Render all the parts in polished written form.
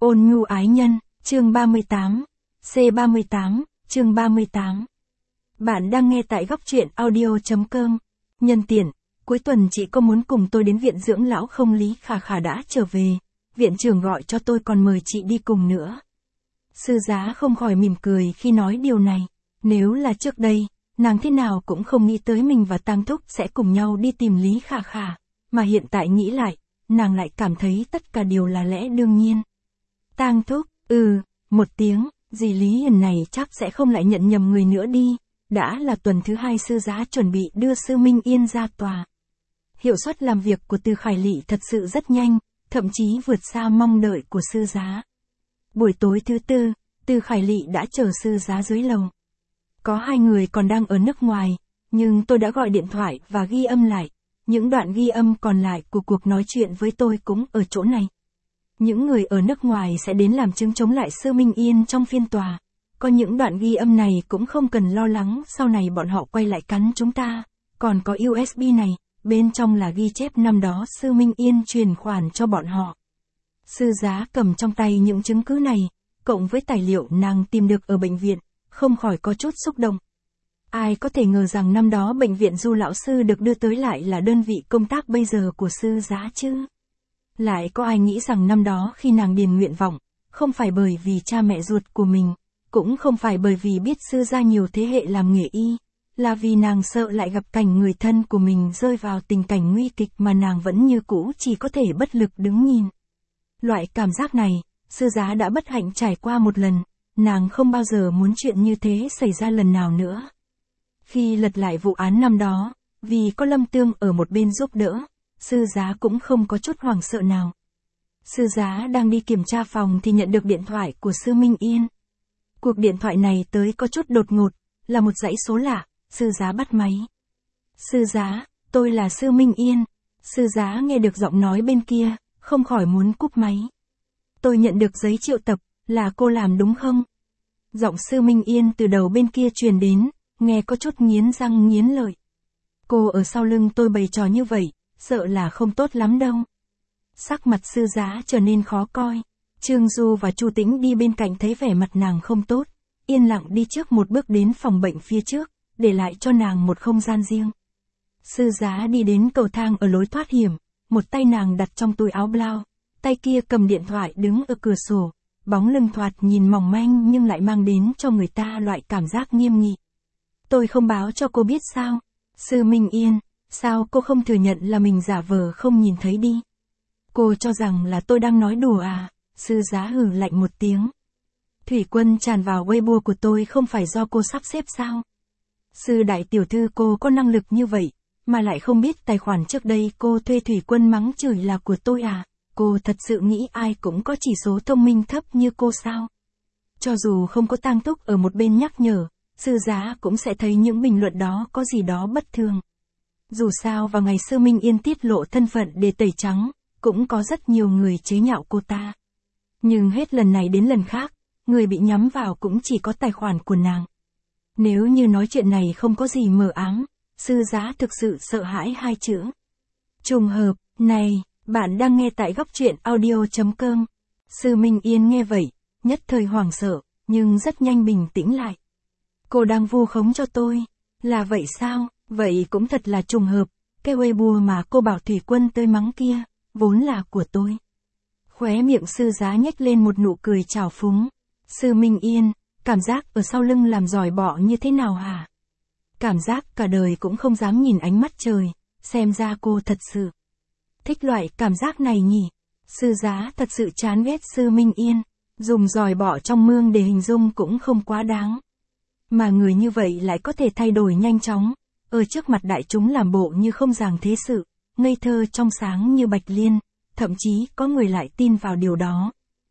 Ôn nhu ái nhân, chương 38, C38, chương 38. Bạn đang nghe tại góc truyện audio.com. Nhân tiện, cuối tuần chị có muốn cùng tôi đến viện dưỡng lão không? Lý Khả Khả đã trở về, viện trưởng gọi cho tôi còn mời chị đi cùng nữa. Sư Giá không khỏi mỉm cười khi nói điều này. Nếu là trước đây, nàng thế nào cũng không nghĩ tới mình và Tang Thúc sẽ cùng nhau đi tìm Lý Khả Khả, mà hiện tại nghĩ lại, nàng lại cảm thấy tất cả đều là lẽ đương nhiên. Tang Thúc, một tiếng, dì Lý Hiền này chắc sẽ không lại nhận nhầm người nữa đi. Đã là tuần thứ 2 Sư Giá chuẩn bị đưa Sư Minh Yên ra tòa. Hiệu suất làm việc của Từ Khải Lị thật sự rất nhanh, thậm chí vượt xa mong đợi của Sư Giá. Buổi tối thứ tư, Từ Khải Lị đã chờ Sư Giá dưới lầu. Có 2 người còn đang ở nước ngoài, nhưng tôi đã gọi điện thoại và ghi âm lại. Những đoạn ghi âm còn lại của cuộc nói chuyện với tôi cũng ở chỗ này. Những người ở nước ngoài sẽ đến làm chứng chống lại Sư Minh Yên trong phiên tòa. Có những đoạn ghi âm này cũng không cần lo lắng sau này bọn họ quay lại cắn chúng ta. Còn có USB này, bên trong là ghi chép năm đó Sư Minh Yên truyền khoản cho bọn họ. Sư Giá cầm trong tay những chứng cứ này, cộng với tài liệu nàng tìm được ở bệnh viện, không khỏi có chút xúc động. Ai có thể ngờ rằng năm đó bệnh viện Du Lão Sư được đưa tới lại là đơn vị công tác bây giờ của Sư Giá chứ? Lại có ai nghĩ rằng năm đó khi nàng điền nguyện vọng, không phải bởi vì cha mẹ ruột của mình, cũng không phải bởi vì biết Sư gia nhiều thế hệ làm nghề y, là vì nàng sợ lại gặp cảnh người thân của mình rơi vào tình cảnh nguy kịch mà nàng vẫn như cũ chỉ có thể bất lực đứng nhìn. Loại cảm giác này, Sư Giá đã bất hạnh trải qua một lần, nàng không bao giờ muốn chuyện như thế xảy ra lần nào nữa. Khi lật lại vụ án năm đó, vì có Lâm Tương ở một bên giúp đỡ, Sư Giá cũng không có chút hoảng sợ nào. Sư Giá đang đi kiểm tra phòng thì nhận được điện thoại của Sư Minh Yên. Cuộc điện thoại này tới có chút đột ngột, là một dãy số lạ. Sư Giá bắt máy. Sư Giá, tôi là Sư Minh Yên. Sư Giá nghe được giọng nói bên kia, không khỏi muốn cúp máy. Tôi nhận được giấy triệu tập, là cô làm đúng không? Giọng Sư Minh Yên từ đầu bên kia truyền đến, nghe có chút nghiến răng nghiến lợi. Cô ở sau lưng tôi bày trò như vậy, sợ là không tốt lắm đâu. Sắc mặt Sư Giá trở nên khó coi. Trương Du và Chu Tĩnh đi bên cạnh thấy vẻ mặt nàng không tốt, yên lặng đi trước một bước đến phòng bệnh phía trước, để lại cho nàng một không gian riêng. Sư Giá đi đến cầu thang ở lối thoát hiểm, một tay nàng đặt trong túi áo blau, tay kia cầm điện thoại đứng ở cửa sổ, bóng lưng thoạt nhìn mỏng manh nhưng lại mang đến cho người ta loại cảm giác nghiêm nghị. Tôi không báo cho cô biết sao? Sư Minh Yên, sao cô không thừa nhận là mình giả vờ không nhìn thấy đi? Cô cho rằng là tôi đang nói đùa à? Sư Giá hừ lạnh một tiếng. Thủy quân tràn vào Weibo của tôi không phải do cô sắp xếp sao? Sư đại tiểu thư, cô có năng lực như vậy, mà lại không biết tài khoản trước đây cô thuê Thủy quân mắng chửi là của tôi à? Cô thật sự nghĩ ai cũng có chỉ số thông minh thấp như cô sao? Cho dù không có Tang Thúc ở một bên nhắc nhở, Sư Giá cũng sẽ thấy những bình luận đó có gì đó bất thường. Dù sao vào ngày Sư Minh Yên tiết lộ thân phận để tẩy trắng, cũng có rất nhiều người chế nhạo cô ta. Nhưng hết lần này đến lần khác, người bị nhắm vào cũng chỉ có tài khoản của nàng. Nếu như nói chuyện này không có gì mờ ám, Sư Giá thực sự sợ hãi 2 chữ. Trùng hợp, này, bạn đang nghe tại góc truyện audio.com. Sư Minh Yên nghe vậy, nhất thời hoảng sợ, nhưng rất nhanh bình tĩnh lại. Cô đang vu khống cho tôi, là vậy sao? Vậy cũng thật là trùng hợp, cái Weibo mà cô bảo Thủy quân tơi mắng kia, vốn là của tôi. Khóe miệng Sư Giá nhếch lên một nụ cười trào phúng. Sư Minh Yên, cảm giác ở sau lưng làm giỏi bọ như thế nào hả? Cảm giác cả đời cũng không dám nhìn ánh mắt trời, xem ra cô thật sự thích loại cảm giác này nhỉ? Sư Giá thật sự chán ghét Sư Minh Yên, dùng giỏi bọ trong mương để hình dung cũng không quá đáng. Mà người như vậy lại có thể thay đổi nhanh chóng, ở trước mặt đại chúng làm bộ như không ràng thế sự, ngây thơ trong sáng như bạch liên, thậm chí có người lại tin vào điều đó.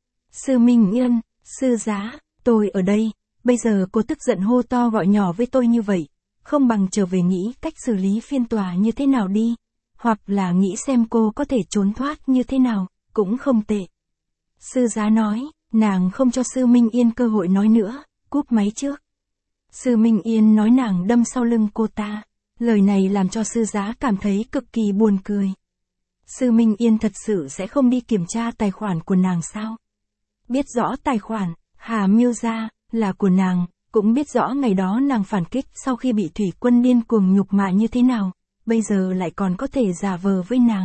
Sư Minh Yên, Sư Giá, tôi ở đây, bây giờ cô tức giận hô to gọi nhỏ với tôi như vậy, không bằng trở về nghĩ cách xử lý phiên tòa như thế nào đi, hoặc là nghĩ xem cô có thể trốn thoát như thế nào, cũng không tệ. Sư Giá nói, nàng không cho Sư Minh Yên cơ hội nói nữa, cúp máy trước. Sư Minh Yên nói nàng đâm sau lưng cô ta, lời này làm cho Sư Giá cảm thấy cực kỳ buồn cười. Sư Minh Yên thật sự sẽ không đi kiểm tra tài khoản của nàng sao? Biết rõ tài khoản, Hà Miêu Gia, là của nàng, cũng biết rõ ngày đó nàng phản kích sau khi bị Thủy Quân điên cuồng nhục mạ như thế nào, bây giờ lại còn có thể giả vờ với nàng.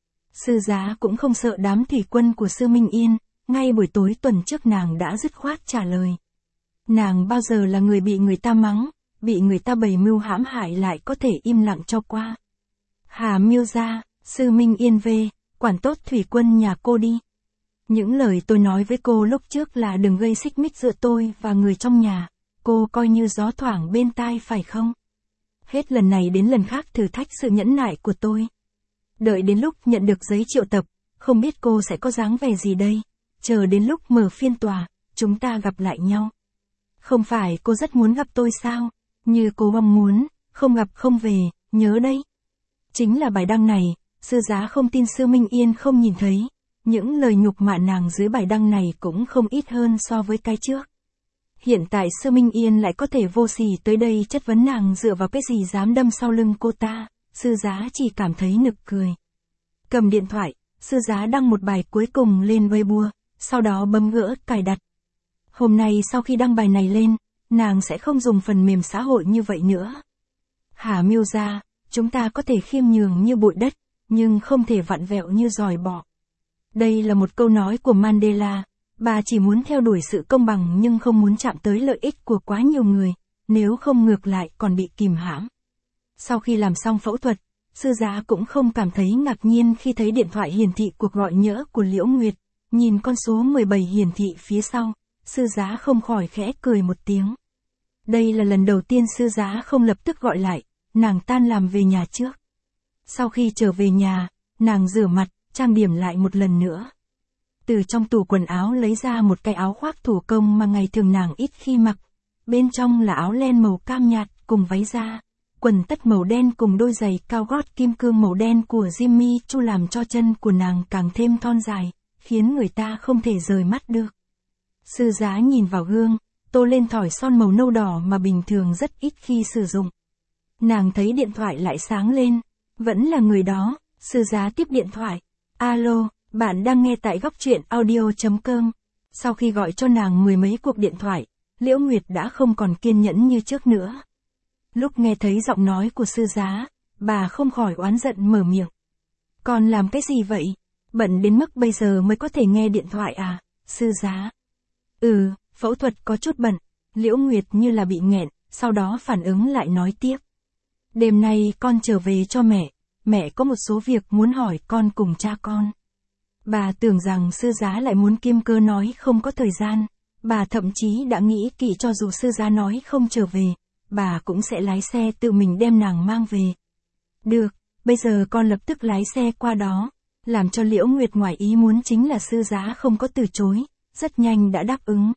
Sư Giá cũng không sợ đám thủy quân của Sư Minh Yên, ngay buổi tối tuần trước nàng đã dứt khoát trả lời. Nàng bao giờ là người bị người ta mắng, bị người ta bày mưu hãm hại lại có thể im lặng cho qua. Hà Miêu Gia, Sư Minh Yên về, quản tốt thủy quân nhà cô đi. Những lời tôi nói với cô lúc trước là đừng gây xích mích giữa tôi và người trong nhà, cô coi như gió thoảng bên tai phải không? Hết lần này đến lần khác thử thách sự nhẫn nại của tôi. Đợi đến lúc nhận được giấy triệu tập, không biết cô sẽ có dáng vẻ gì đây, chờ đến lúc mở phiên tòa, chúng ta gặp lại nhau. Không phải cô rất muốn gặp tôi sao, như cô mong muốn, không gặp không về, nhớ đấy. Chính là bài đăng này, Sư Giá không tin Sư Minh Yên không nhìn thấy, những lời nhục mạ nàng dưới bài đăng này cũng không ít hơn so với cái trước. Hiện tại Sư Minh Yên lại có thể vô sỉ tới đây chất vấn nàng dựa vào cái gì dám đâm sau lưng cô ta, Sư Giá chỉ cảm thấy nực cười. Cầm điện thoại, Sư Giá đăng một bài cuối cùng lên Weibo, sau đó bấm gỡ cài đặt. Hôm nay sau khi đăng bài này lên, nàng sẽ không dùng phần mềm xã hội như vậy nữa. Hà Miêu Gia, chúng ta có thể khiêm nhường như bụi đất, nhưng không thể vặn vẹo như giòi bọ. Đây là một câu nói của Mandela, bà chỉ muốn theo đuổi sự công bằng nhưng không muốn chạm tới lợi ích của quá nhiều người, nếu không ngược lại còn bị kìm hãm. Sau khi làm xong phẫu thuật, Sư Giá cũng không cảm thấy ngạc nhiên khi thấy điện thoại hiển thị cuộc gọi nhỡ của Liễu Nguyệt, nhìn con số 17 hiển thị phía sau, Sư Giá không khỏi khẽ cười một tiếng. Đây là lần đầu tiên Sư Giá không lập tức gọi lại, nàng tan làm về nhà trước. Sau khi trở về nhà, nàng rửa mặt, trang điểm lại một lần nữa. Từ trong tủ quần áo lấy ra một cái áo khoác thủ công mà ngày thường nàng ít khi mặc. Bên trong là áo len màu cam nhạt cùng váy da, quần tất màu đen cùng đôi giày cao gót kim cương màu đen của Jimmy Choo làm cho chân của nàng càng thêm thon dài, khiến người ta không thể rời mắt được. Sư Giá nhìn vào gương, tô lên thỏi son màu nâu đỏ mà bình thường rất ít khi sử dụng. Nàng thấy điện thoại lại sáng lên, vẫn là người đó, Sư Giá tiếp điện thoại. Alo, bạn đang nghe tại góc truyện audio.com. Sau khi gọi cho nàng mười mấy cuộc điện thoại, Liễu Nguyệt đã không còn kiên nhẫn như trước nữa. Lúc nghe thấy giọng nói của Sư Giá, bà không khỏi oán giận mở miệng. Còn làm cái gì vậy? Bận đến mức bây giờ mới có thể nghe điện thoại à, Sư Giá? Phẫu thuật có chút bận, Liễu Nguyệt như là bị nghẹn, sau đó phản ứng lại nói tiếp. Đêm nay con trở về cho mẹ có một số việc muốn hỏi con cùng cha con. Bà tưởng rằng Sư Giá lại muốn kiêm cớ nói không có thời gian, bà thậm chí đã nghĩ kỹ cho dù Sư Giá nói không trở về, bà cũng sẽ lái xe tự mình đem nàng mang về. Được, bây giờ con lập tức lái xe qua đó. Làm cho Liễu Nguyệt ngoài ý muốn chính là Sư Giá không có từ chối, rất nhanh đã đáp ứng.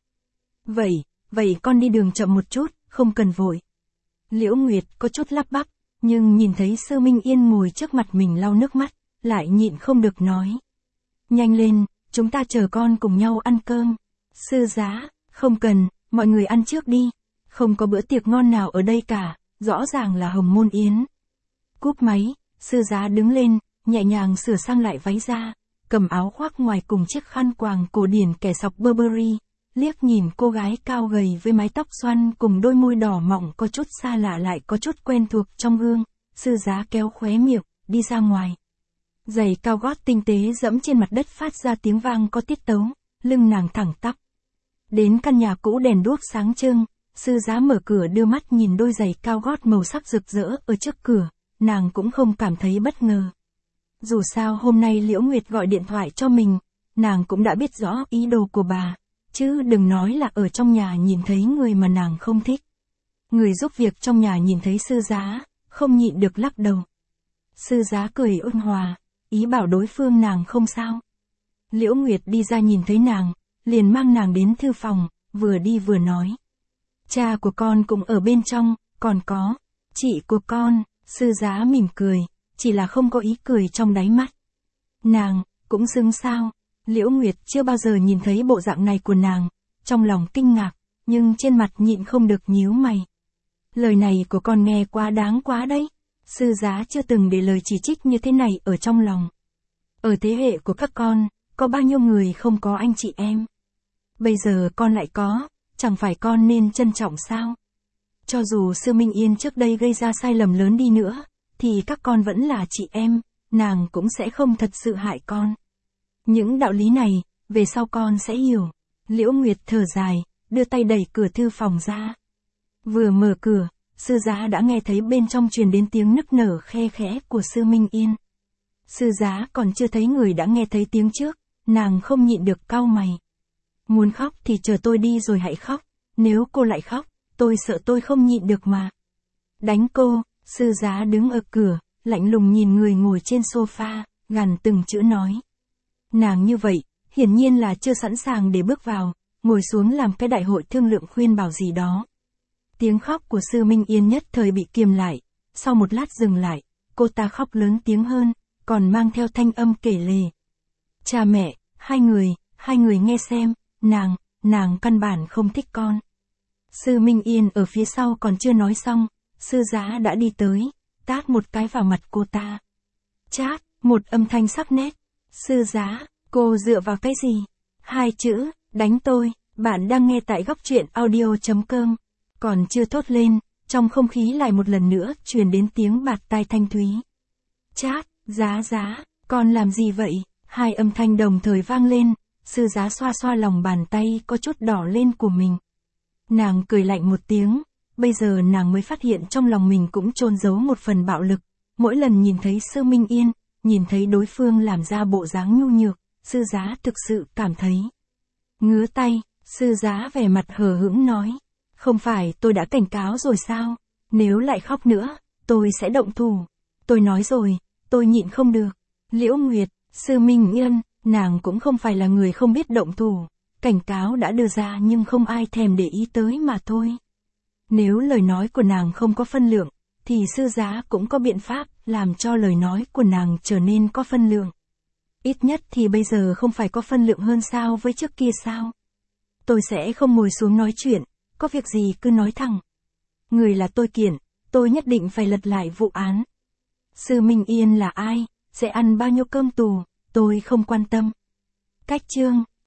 Vậy con đi đường chậm một chút, không cần vội. Liễu Nguyệt có chút lắp bắp, nhưng nhìn thấy Sư Minh Yên ngồi trước mặt mình lau nước mắt, lại nhịn không được nói. Nhanh lên, chúng ta chờ con cùng nhau ăn cơm. Sư Giá, không cần, mọi người ăn trước đi. Không có bữa tiệc ngon nào ở đây cả, rõ ràng là Hồng Môn Yến. Cúp máy, Sư Giá đứng lên, nhẹ nhàng sửa sang lại váy da, cầm áo khoác ngoài cùng chiếc khăn quàng cổ điển kẻ sọc Burberry, liếc nhìn cô gái cao gầy với mái tóc xoăn cùng đôi môi đỏ mọng có chút xa lạ lại có chút quen thuộc trong gương, Sư Giá kéo khóe miệng, đi ra ngoài. Giày cao gót tinh tế dẫm trên mặt đất phát ra tiếng vang có tiết tấu, lưng nàng thẳng tắp. Đến căn nhà cũ đèn đuốc sáng trưng, Sư Giá mở cửa đưa mắt nhìn đôi giày cao gót màu sắc rực rỡ ở trước cửa, nàng cũng không cảm thấy bất ngờ. Dù sao hôm nay Liễu Nguyệt gọi điện thoại cho mình, nàng cũng đã biết rõ ý đồ của bà, chứ đừng nói là ở trong nhà nhìn thấy người mà nàng không thích. Người giúp việc trong nhà nhìn thấy Sư Giá, không nhịn được lắc đầu. Sư Giá cười ôn hòa, ý bảo đối phương nàng không sao. Liễu Nguyệt đi ra nhìn thấy nàng, liền mang nàng đến thư phòng, vừa đi vừa nói. Cha của con cũng ở bên trong, còn có chị của con. Sư Giá mỉm cười, chỉ là không có ý cười trong đáy mắt. Nàng, cũng xứng sao? Liễu Nguyệt chưa bao giờ nhìn thấy bộ dạng này của nàng, trong lòng kinh ngạc, nhưng trên mặt nhịn không được nhíu mày. Lời này của con nghe quá đáng quá đấy. Sư Giá chưa từng để lời chỉ trích như thế này ở trong lòng. Ở thế hệ của các con, có bao nhiêu người không có anh chị em? Bây giờ con lại có, chẳng phải con nên trân trọng sao? Cho dù Sư Minh Yên trước đây gây ra sai lầm lớn đi nữa, thì các con vẫn là chị em, nàng cũng sẽ không thật sự hại con. Những đạo lý này, về sau con sẽ hiểu. Liễu Nguyệt thở dài, đưa tay đẩy cửa thư phòng ra. Vừa mở cửa, sư giá đã nghe thấy bên trong truyền đến tiếng nức nở khe khẽ của Sư Minh Yên. Sư giá còn chưa thấy người đã nghe thấy tiếng trước, nàng không nhịn được cau mày. Muốn khóc thì chờ tôi đi rồi hãy khóc, nếu cô lại khóc, tôi sợ tôi không nhịn được mà. Đánh cô, sư giá đứng ở cửa, lạnh lùng nhìn người ngồi trên sofa, gằn từng chữ nói. Nàng như vậy, hiển nhiên là chưa sẵn sàng để bước vào, ngồi xuống làm cái đại hội thương lượng khuyên bảo gì đó. Tiếng khóc của Sư Minh Yên nhất thời bị kiềm lại, sau một lát dừng lại, cô ta khóc lớn tiếng hơn, còn mang theo thanh âm kể lể. Cha mẹ, hai người nghe xem, nàng căn bản không thích con. Sư Minh Yên ở phía sau còn chưa nói xong, sư giá đã đi tới, tát một cái vào mặt cô ta. Chát, một âm thanh sắc nét. Sư giá, cô dựa vào cái gì? Hai chữ, đánh tôi. Bạn đang nghe tại góc truyện audio.com. Còn chưa thốt lên, trong không khí lại một lần nữa truyền đến tiếng bạt tai thanh thúy. Chát, giá, con làm gì vậy? Hai âm thanh đồng thời vang lên, sư giá xoa xoa lòng bàn tay có chút đỏ lên của mình. Nàng cười lạnh một tiếng, bây giờ nàng mới phát hiện trong lòng mình cũng chôn giấu một phần bạo lực. Mỗi lần nhìn thấy Sư Minh Yên, nhìn thấy đối phương làm ra bộ dáng nhu nhược, sư giá thực sự cảm thấy ngứa tay. Sư giá vẻ mặt hờ hững nói, không phải tôi đã cảnh cáo rồi sao, nếu lại khóc nữa, tôi sẽ động thủ. Tôi nói rồi, tôi nhịn không được. Liễu Nguyệt, Sư Minh Yên, nàng cũng không phải là người không biết động thủ. Cảnh cáo đã đưa ra nhưng không ai thèm để ý tới mà thôi. Nếu lời nói của nàng không có phân lượng, thì sư giá cũng có biện pháp làm cho lời nói của nàng trở nên có phân lượng. Ít nhất thì bây giờ không phải có phân lượng hơn sao với trước kia sao? Tôi sẽ không ngồi xuống nói chuyện, có việc gì cứ nói thẳng. Người là tôi kiện, tôi nhất định phải lật lại vụ án. Sư Minh Yên là ai, sẽ ăn bao nhiêu cơm tù, tôi không quan tâm. Cách chương